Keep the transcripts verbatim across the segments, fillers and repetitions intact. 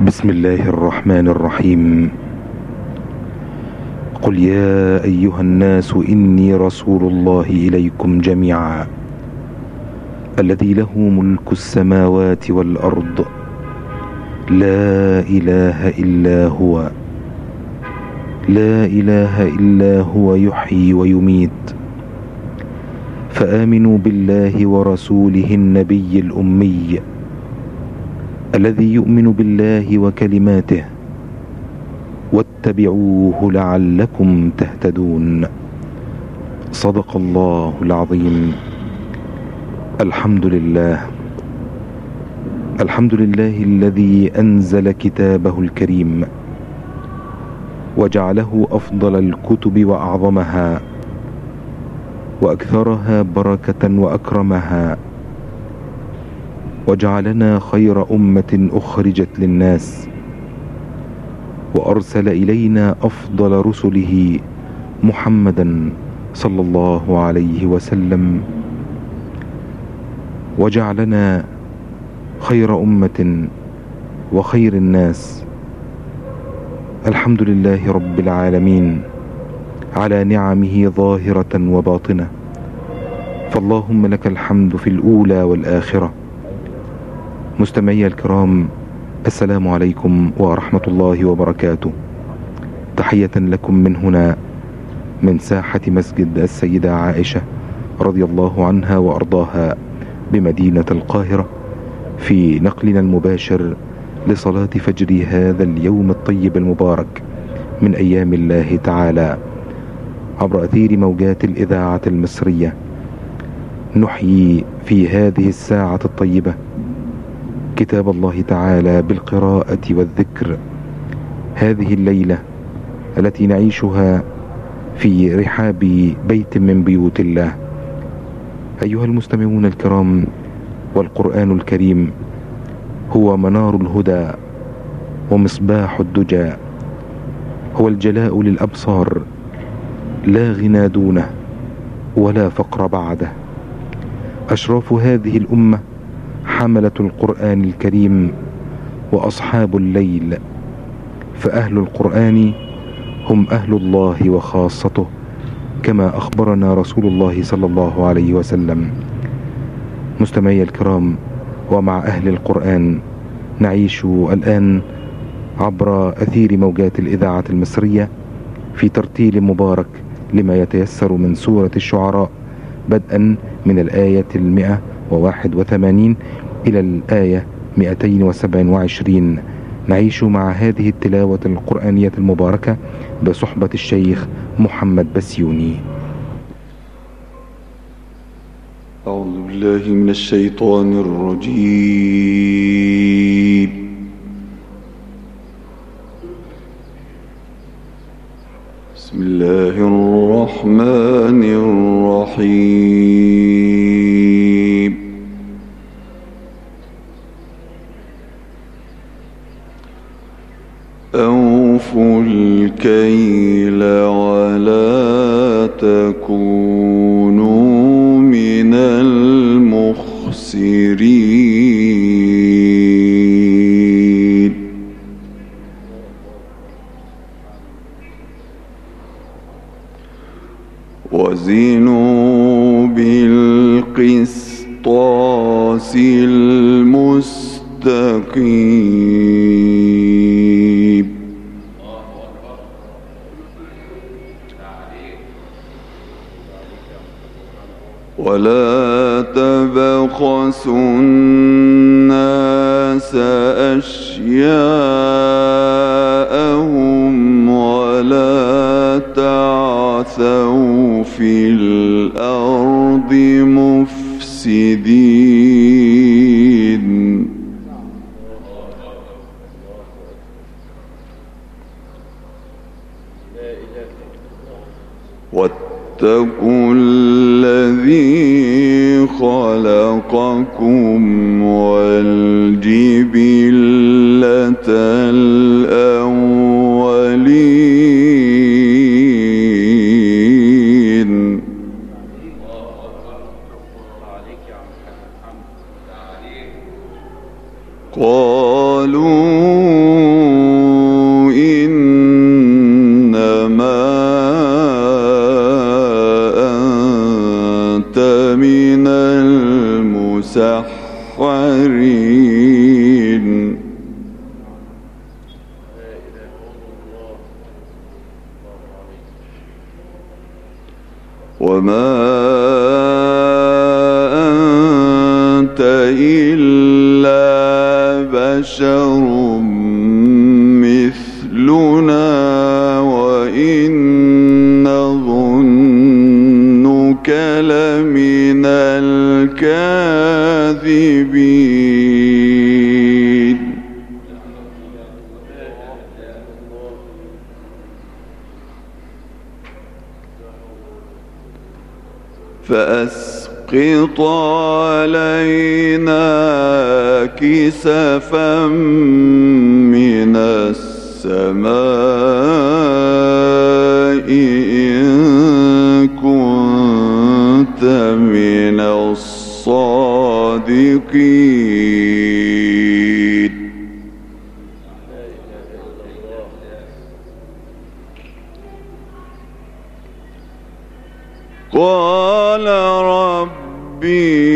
بسم الله الرحمن الرحيم. قل يا أيها الناس إني رسول الله إليكم جميعا الذي له ملك السماوات والأرض لا إله إلا هو لا إله إلا هو يحيي ويميت فآمنوا بالله ورسوله النبي الأمي الذي يؤمن بالله وكلماته واتبعوه لعلكم تهتدون. صدق الله العظيم. الحمد لله الحمد لله الذي أنزل كتابه الكريم وجعله أفضل الكتب وأعظمها وأكثرها بركة وأكرمها، وجعلنا خير أمة أخرجت للناس، وأرسل إلينا أفضل رسله محمدا صلى الله عليه وسلم، وجعلنا خير أمة وخير الناس. الحمد لله رب العالمين على نعمه ظاهرة وباطنة، فاللهم لك الحمد في الأولى والآخرة. مستمعي الكرام، السلام عليكم ورحمة الله وبركاته. تحية لكم من هنا من ساحة مسجد السيدة عائشة رضي الله عنها وأرضاها بمدينة القاهرة، في نقلنا المباشر لصلاة فجر هذا اليوم الطيب المبارك من أيام الله تعالى، عبر أثير موجات الإذاعة المصرية. نحيي في هذه الساعة الطيبة كتاب الله تعالى بالقراءة والذكر. هذه الليلة التي نعيشها في رحاب بيت من بيوت الله. أيها المستمعون الكرام، والقرآن الكريم هو منار الهدى ومصباح الدجى، هو الجلاء للأبصار، لا غنى دونه ولا فقر بعده. أشراف هذه الأمة حملة القرآن الكريم وأصحاب الليل، فأهل القرآن هم أهل الله وخاصته، كما أخبرنا رسول الله صلى الله عليه وسلم. مستمعي الكرام، ومع أهل القرآن نعيش الآن عبر أثير موجات الإذاعة المصرية في ترتيل مبارك لما يتيسر من سورة الشعراء، بدءا من الآية المئة وواحد وثمانين إلى الآية مئتين وسبع وعشرين. نعيش مع هذه التلاوة القرآنية المباركة بصحبة الشيخ محمد بسيوني. أعوذ بالله من الشيطان الرجيم. بسم الله الرحمن الرحيم. أوفوا الكيل ولا تكونوا من المخسرين. وزنوا بالقسطاس المستقيم. ولا تبخسوا الناس أشياءهم ولا تعثوا في الأرض مفسدين. واتقوا الذي خلقكم والجبلة الأولين. قالوا الأحرين وما أنت إلا بشر مثلنا وإن نظنك لمن الكاذبين فأسقط علينا كسفا من السماء إن كنت من الصادقين قال ربي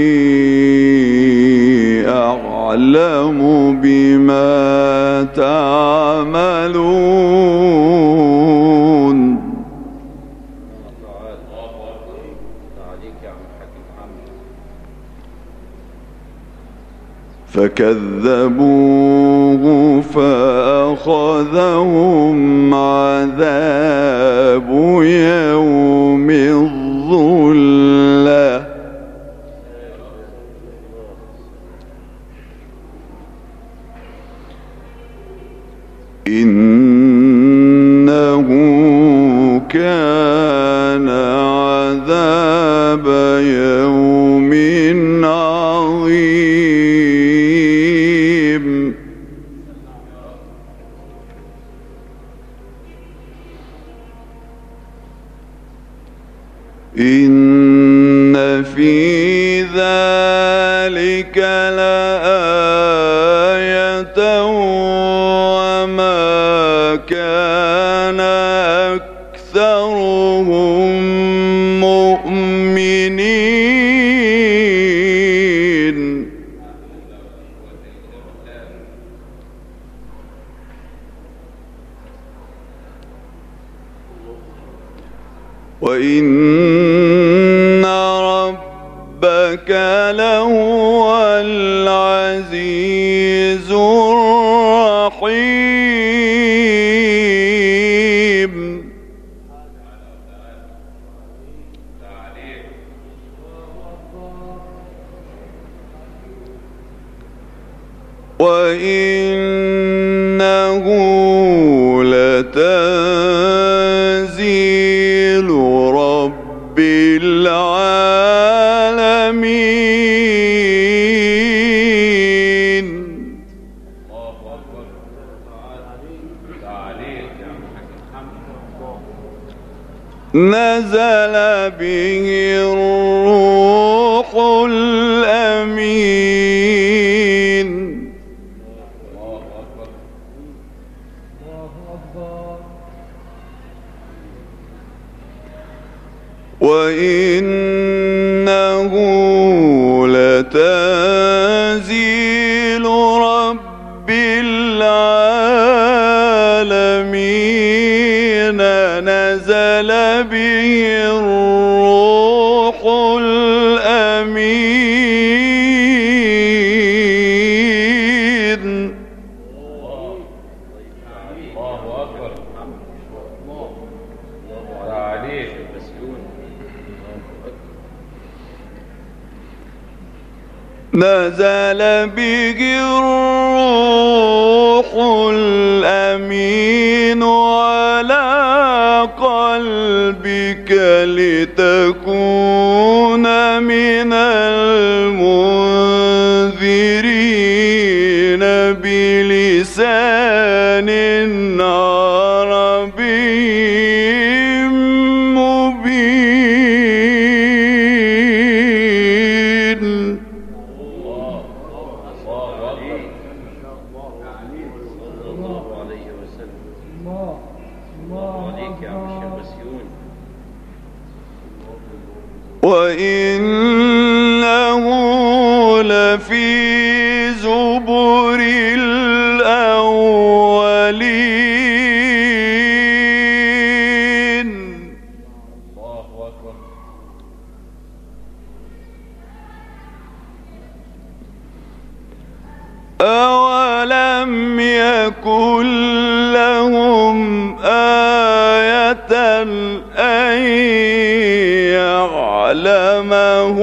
أعلم بما تعملون فكذبوه فأخذهم عذاب يوم الظلة إنه كان عذاب يوم عظيم إن في ذلك لآية وما كان أكثرهم مؤمنين وإن ربك لهو العزيز الرحيم وإنه لتنزيل رب العالمين نزل به الروح الأمين وإنه لتنزيل رب العالمين نزل به الروح الأمين الله أكبر عليك نزل به الروح الأمين على قلبك لتكون من المنذرين بلسان عربي مبين وإنه لفي زبر الأولين. الله أكبر. أولم يكن لهم آية أن يعلمه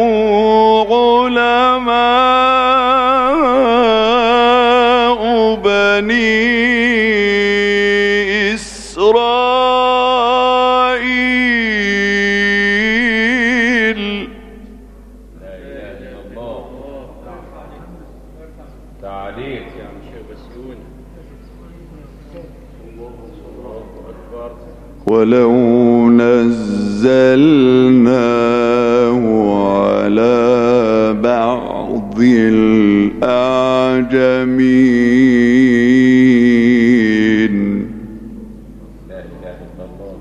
علماء بني إسرائيل. لا إله إلا الله. تعليق يا شيخ بسيون. الله أكبر. ولو نزلناه على بعض الأعجمين لا إله إلا الله.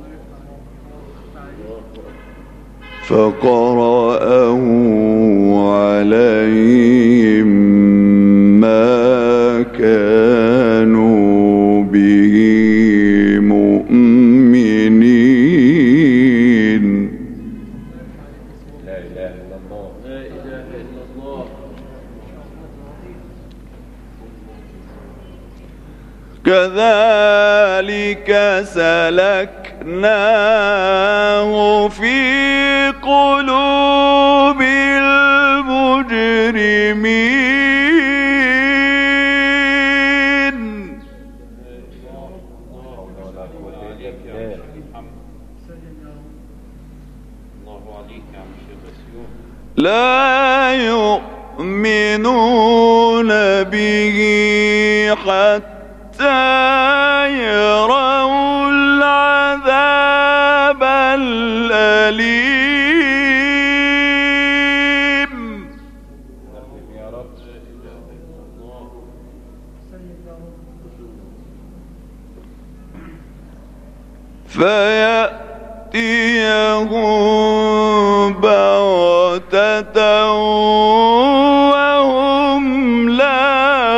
فقرأه عليهم ما كانوا به مؤمنين. لا إله إلا الله. لا إله إلا الله. كذلك سلكناه في قلوب المجرمين. ولا قوة إلا بالله. الله عليك يا شيخ بسيون. لا يؤمنون به حتى يروا العذاب الأليم. يا رب. فيأتيهم بغتة وهم لا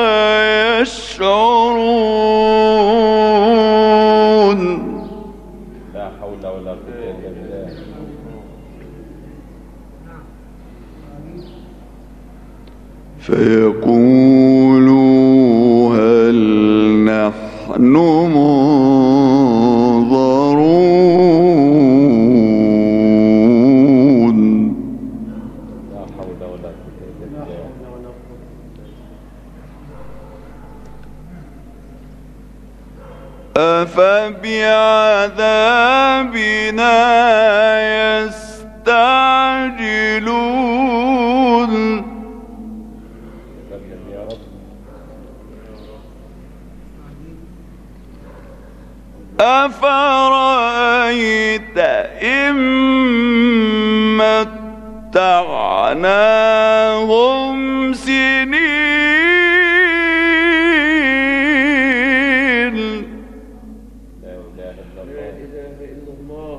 يشعرون. لا حول ولا قوة إلا بالله. فيقولوا هل نحن منظرون. لا حول ولا قوة إلا بالله. أفبعذابنا يستعجلون. سلم يا رب. أفرأيت إن متعناهم سنين. لا إله إلا الله.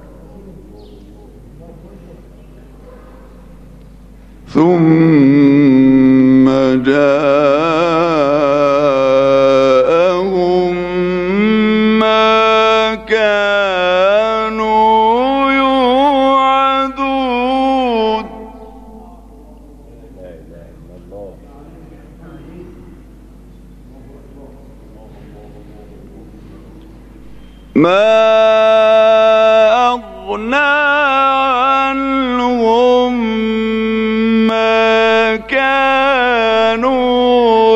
ثم جاءهم ما كانوا يوعدون. لا إله إلا الله. ما أغنى عنهم ما كانوا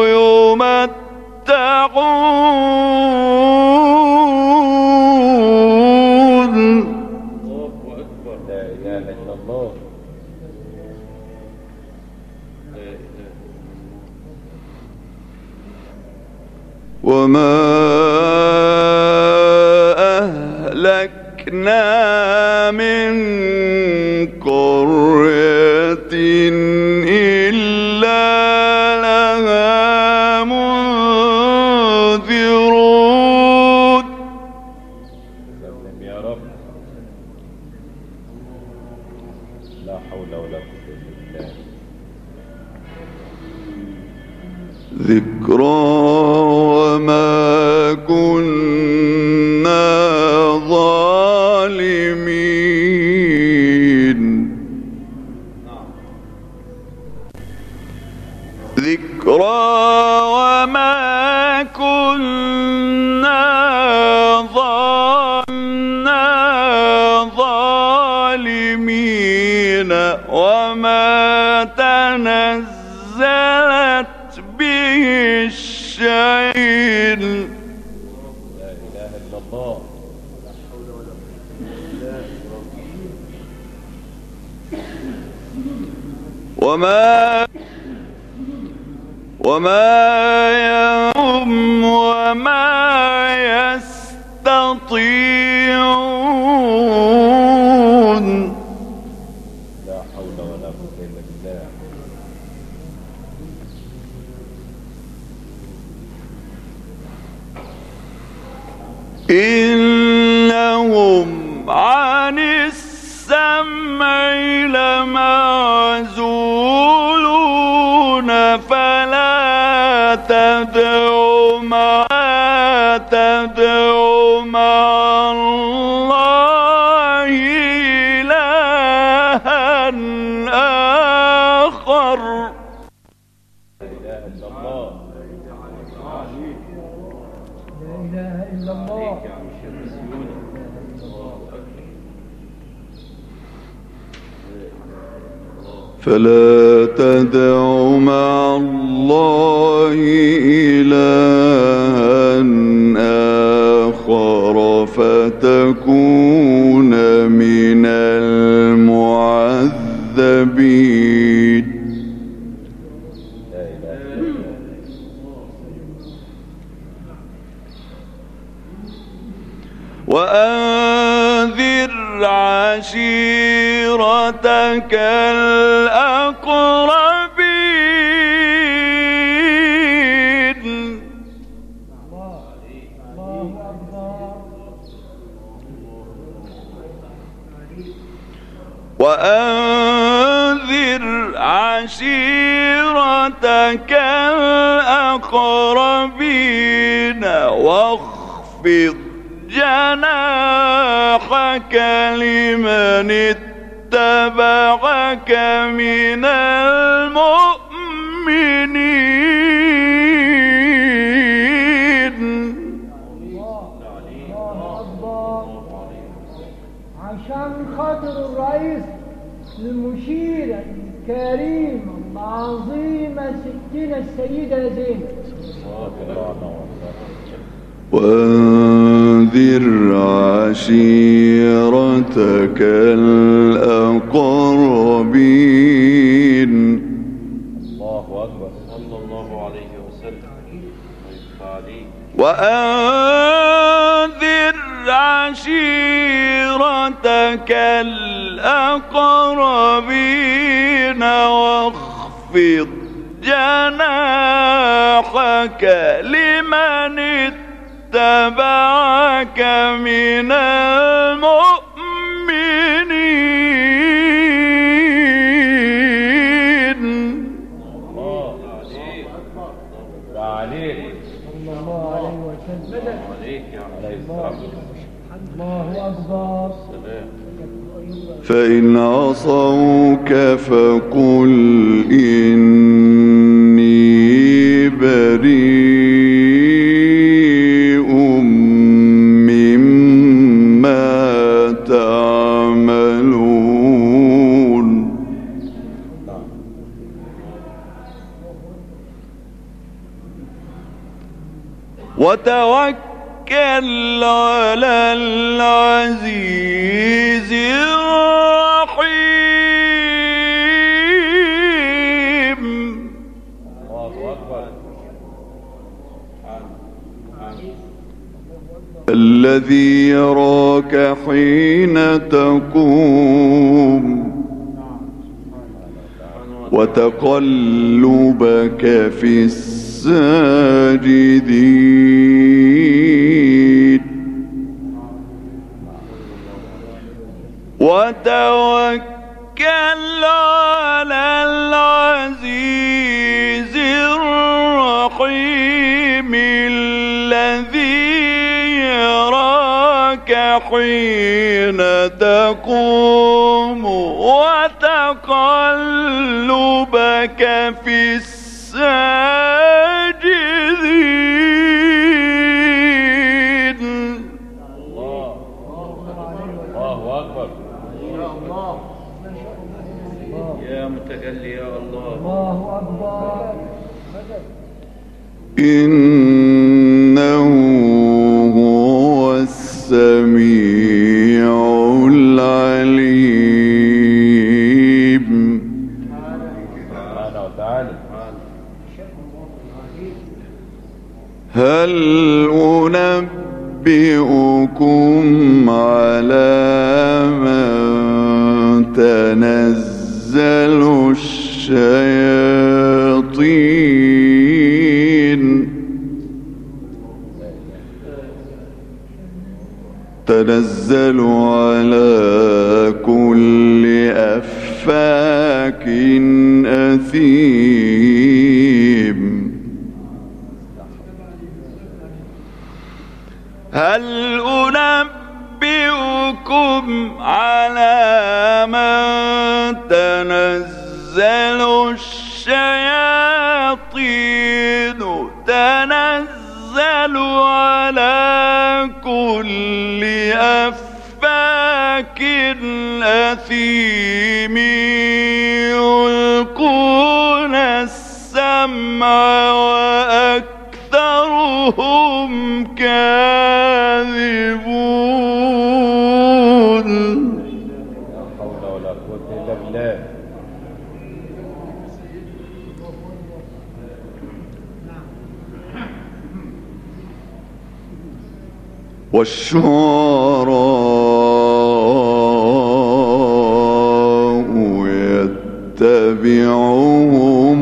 يمتعون. الله أكبر. لا إله إلا الله. وما أهلكنا من قرية إلا لها منذرون. سلم يا رب. لا حول ولا قوة إلا بالله. ذكرى وما كنا ظالمين ذكرى وما كنا ظالمين وما تنزلت به الشيء. لا إله إلا الله. وما وما يهم وما يستطيعون. لا حول ولا قوة إلا بالله. إنهم عن السمع لمعزولون فلا تدعوا مع تدعوا مع الله إلها آخر. لا إله إلا الله. لا إله إلا الله. فلا تدع مع الله إلها آخر فتكون من المعذبين. لا إله إلا الله. وأنذر عشيرتك الأقربين. الله أكبر. وأنذر عشيرتك الأقربين واخفض جناحك لمن اتبعك من المؤمنين. الله أكبر. عشان خاطر الرئيس المشير الكريم العظيم ستنا السيدة زينب. وأنذر عشيرتك الأقربين. الله أكبر. صلى الله عليه وسلم. وأنذر عشيرتك الأقربين واخفض جناحك لمن اتبعك من المؤمنين. الله عليك. صلى الله عليه وسلم. عليك يا عليه السلام. الله أكبر. فإن عصوك فقل إني بريء مما تعملون. وتوكل على العزيز الرحيم. الله أكبر. الذي يراك حين تقوم وتقلبك في الساجدين. وتوكل على العزيز الرحيم الرحيم الذي يراك حين تقوم وتقلبك في الساجدين. الله الله أكبر. يا متجلي يا الله. الله أكبر. إنه هو السميع العليم. سبحانه وتعالى. هل أنبئكم على من تنزل الشياطين تنزل على كل أفاك أثيم. هل أنبئكم على من تنزل الشياطين تنزل على كل أفاك أثيم يلقون السمع وأكثرهم كاذبون. لا حول ولا قوة إلا بالله. والشعراء يتبعهم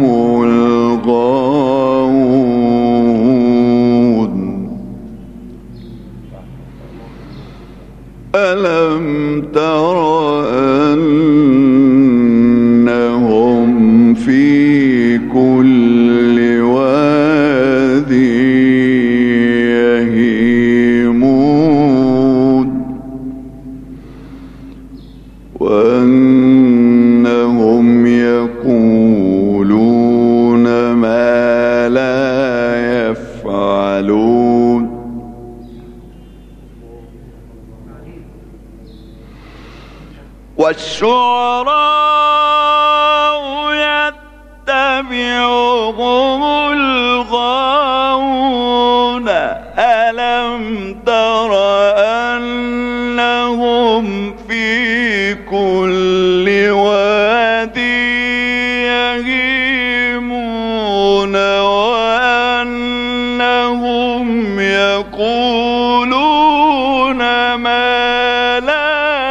الغاوون. ألم تر أنهم في كل واد يهيمون وأنهم يقولون ما لا يفعلون. والشعراء يتبعهم الغاوون. ألم تر أنهم في كل واد يهيمون وأنهم يقولون ما لا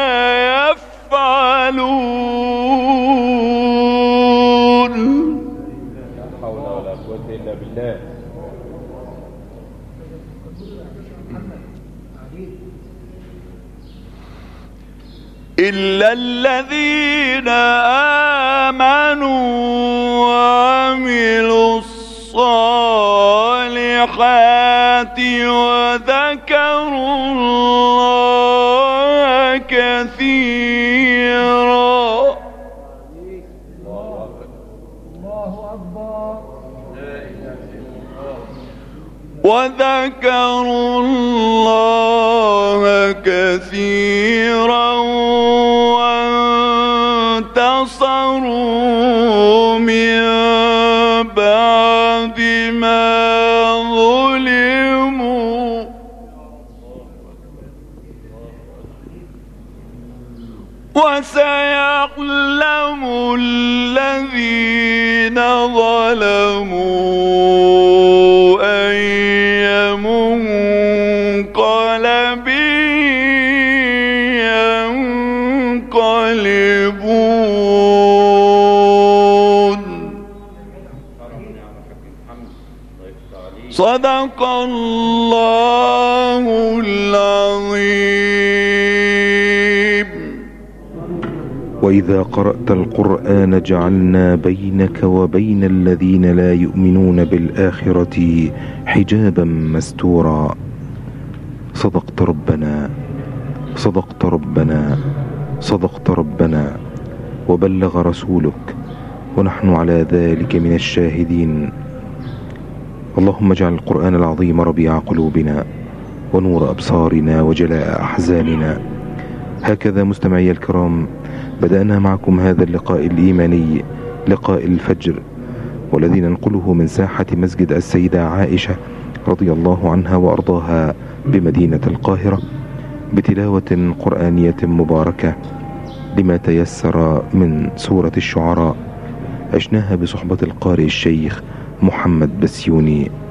يفعلون. لا حول ولا قوة إلا بالله. إلا الذين آمنوا وعملوا الصالحات وذكروا الله كثيرا. الله أكبر. وذكروا الله كثيرا وانتصروا من بعد ما ظلموا وسيعلم الذين ظلموا أي منقلب ينقلبون. صدق الله العظيم. وإذا قرأت القرآن جعلنا بينك وبين الذين لا يؤمنون بالآخرة حجابا مستورا. صدقت ربنا صدقت ربنا صدقت ربنا وبلغ رسولك، ونحن على ذلك من الشاهدين. اللهم اجعل القرآن العظيم ربيع قلوبنا ونور أبصارنا وجلاء أحزاننا. هكذا مستمعي الكرام بدأنا معكم هذا اللقاء الإيماني، لقاء الفجر، والذي ننقله من ساحة مسجد السيدة عائشة رضي الله عنها وأرضاها بمدينة القاهرة، بتلاوة قرآنية مباركة لما تيسر من سورة الشعراء، عشناها بصحبة القارئ الشيخ محمد بسيوني